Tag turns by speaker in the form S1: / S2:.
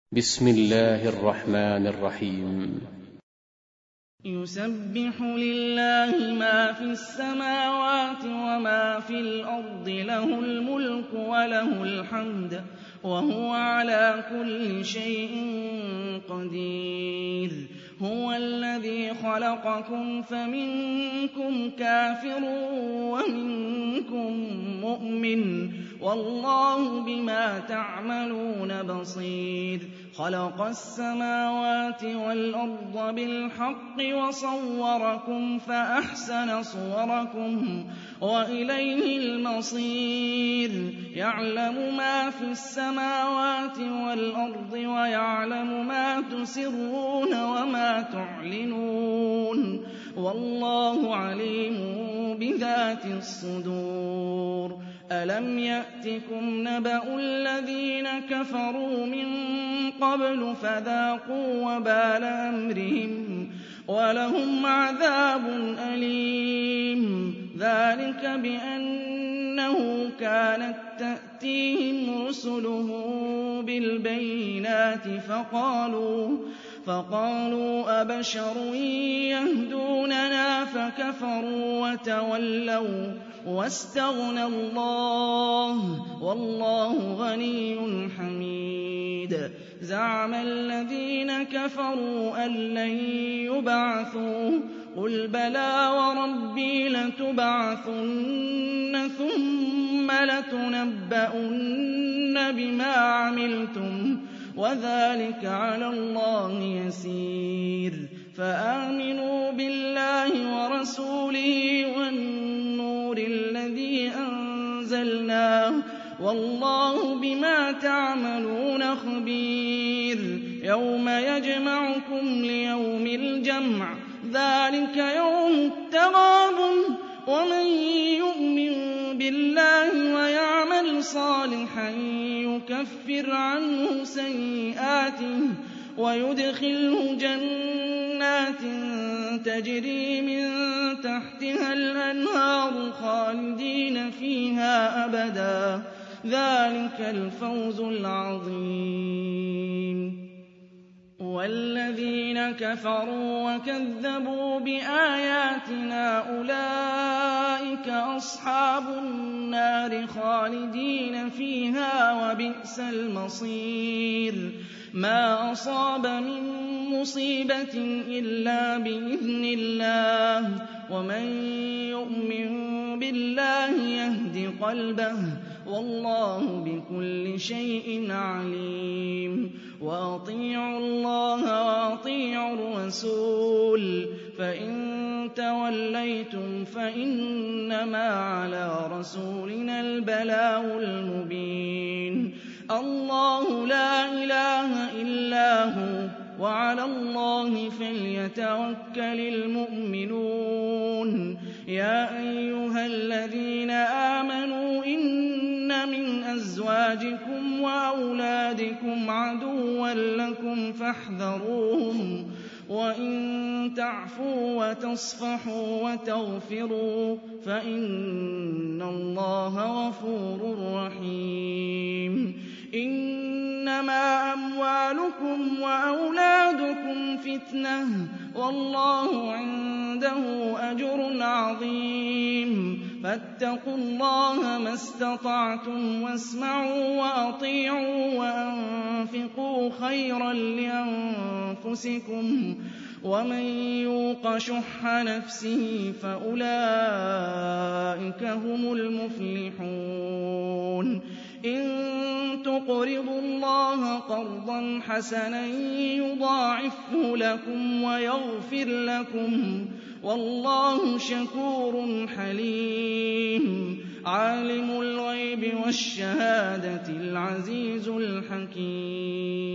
S1: بسم الله الرحمن الرحيم.
S2: يُسَبِّحُ لِلَّهِ مَا فِي السَّمَاوَاتِ وَمَا فِي الْأَرْضِ ۖ لَهُ الْمُلْكُ وَلَهُ الْحَمْدُ وَهُوَ عَلَىٰ كُلِّ شَيْءٍ قَدِيرٌ. هُوَ الَّذِي خَلَقَكُمْ فَمِنكُمْ كَافِرٌ وَمِنكُم مُّؤْمِنٌ ۚ وَاللَّهُ بِمَا تَعْمَلُونَ بَصِيرٌ. خَلَقَ السَّمَاوَاتِ وَالْأَرْضَ بِالْحَقِّ وَصَوَّرَكُمْ فَأَحْسَنَ صُوَرَكُمْ وَإِلَيْهِ الْمَصِيرُ. يَعْلَمُ مَا فِي السَّمَاوَاتِ وَالْأَرْضِ وَيَعْلَمُ مَا تُسِرُّونَ وَمَا تُعْلِنُونَ ۚ وَاللَّهُ عَلِيمٌ بِذَاتِ الصُّدُورِ. أَلَمْ يَأْتِكُمْ نَبَأُ الَّذِينَ كَفَرُوا مِن قَبْلُ فَذَاقُوا وَبَالَ أَمْرِهِمْ وَلَهُمْ عَذَابٌ أَلِيمٌ. ذَٰلِكَ بِأَنَّهُ كَانَت تَّأْتِيهِمْ رُسُلُهُم بِالْبَيِّنَاتِ فَقَالُوا أَبَشَرٌ يَهْدُونَنَا فَكَفَرُوا وَتَوَلَّوا وَّاسْتَغْنَى اللَّهُ ۚ وَاللَّهُ غَنِيٌّ حَمِيدٌ. زَعَمَ الَّذِينَ كَفَرُوا أَن لَّن يُبْعَثُوا ۚ قُلْ بَلَىٰ وَرَبِّي لَتُبْعَثُنَّ ثُمَّ لَتُنَبَّؤُنَّ بِمَا عَمِلْتُمْ ۚ وَذَٰلِكَ عَلَى اللَّهِ يَسِيرٌ. فَآمِنُوا بِاللَّهِ وَرَسُولِهِ وَالنُّورِ الَّذِي أَنزَلْنَا ۚ وَاللَّهُ بِمَا تَعْمَلُونَ خَبِيرٌ. يَوْمَ يَجْمَعُكُمْ لِيَوْمِ الْجَمْعِ ۖ ذَٰلِكَ يَوْمُ التَّغَابُنِ ۗ وَمَن يُؤْمِن بِاللَّهِ وَيَعْمَلْ صَالِحًا يُكَفِّرْ عَنْهُ سَيِّئَاتِهِ وَيُدْخِلْهُ جَنَّاتٍ تَجْرِي مِن تَحْتِهَا الْأَنْهَارُ خَالِدِينَ فِيهَا أَبَدًا ۚ ذَٰلِكَ الْفَوْزُ الْعَظِيمُ. وَالَّذِينَ كَفَرُوا وَكَذَّبُوا بِآيَاتِنَا أُولَٰئِكَ أَصْحَابُ النَّارِ خَالِدِينَ فِيهَا ۖ وَبِئْسَ الْمَصِيرُ. مَا أَصَابَ مِن مُّصِيبَةٍ إِلَّا بِإِذْنِ اللَّهِ ۗ وَمَن يُؤْمِن بِاللَّهِ يَهْدِ قَلْبَهُ ۚ وَاللَّهُ بِكُلِّ شَيْءٍ عَلِيمٌ. وَأَطِيعُوا اللَّهَ وَأَطِيعُوا الرَّسُولَ ۚ فَإِن تَوَلَّيْتُمْ فَإِنَّمَا عَلَىٰ رَسُولِنَا الْبَلَاغُ الْمُبِينُ. اللَّهُ لَا إِلَٰهَ إِلَّا هُوَ ۚ وَعَلَى اللَّهِ فَلْيَتَوَكَّلِ الْمُؤْمِنُونَ. يَا أَيُّهَا الَّذِينَ آمَنُوا إِنَّ مِنْ أَزْوَاجِكُمْ وَأَوْلَادِكُمْ عَدُوًّا لَّكُمْ فَاحْذَرُوهُمْ ۚ وَإِن تَعْفُوا وَتَصْفَحُوا وَتَغْفِرُوا فَإِنَّ اللَّهَ غَفُورٌ رَّحِيمٌ. إِنَّمَا أَمْوَالُكُمْ وَأَوْلَادُكُمْ فِتْنَةٌ ۚ وَاللَّهُ عِندَهُ أَجْرٌ عَظِيمٌ. فَاتَّقُوا اللَّهَ مَا اسْتَطَعْتُمْ وَاسْمَعُوا وَأَطِيعُوا وَأَنفِقُوا خَيْرًا لِّأَنفُسِكُمْ ۗ وَمَن يُوقَ شُحَّ نَفْسِهِ فَأُولَٰئِكَ هُمُ الْمُفْلِحُونَ. إِن تُقْرِضُوا اللَّهَ قَرْضًا حَسَنًا يُضَاعِفْهُ لَكُمْ وَيَغْفِرْ لَكُمْ ۚ وَاللَّهُ شَكُورٌ حَلِيمٌ. عَالِمُ الْغَيْبِ وَالشَّهَادَةِ الْعَزِيزُ الْحَكِيمُ.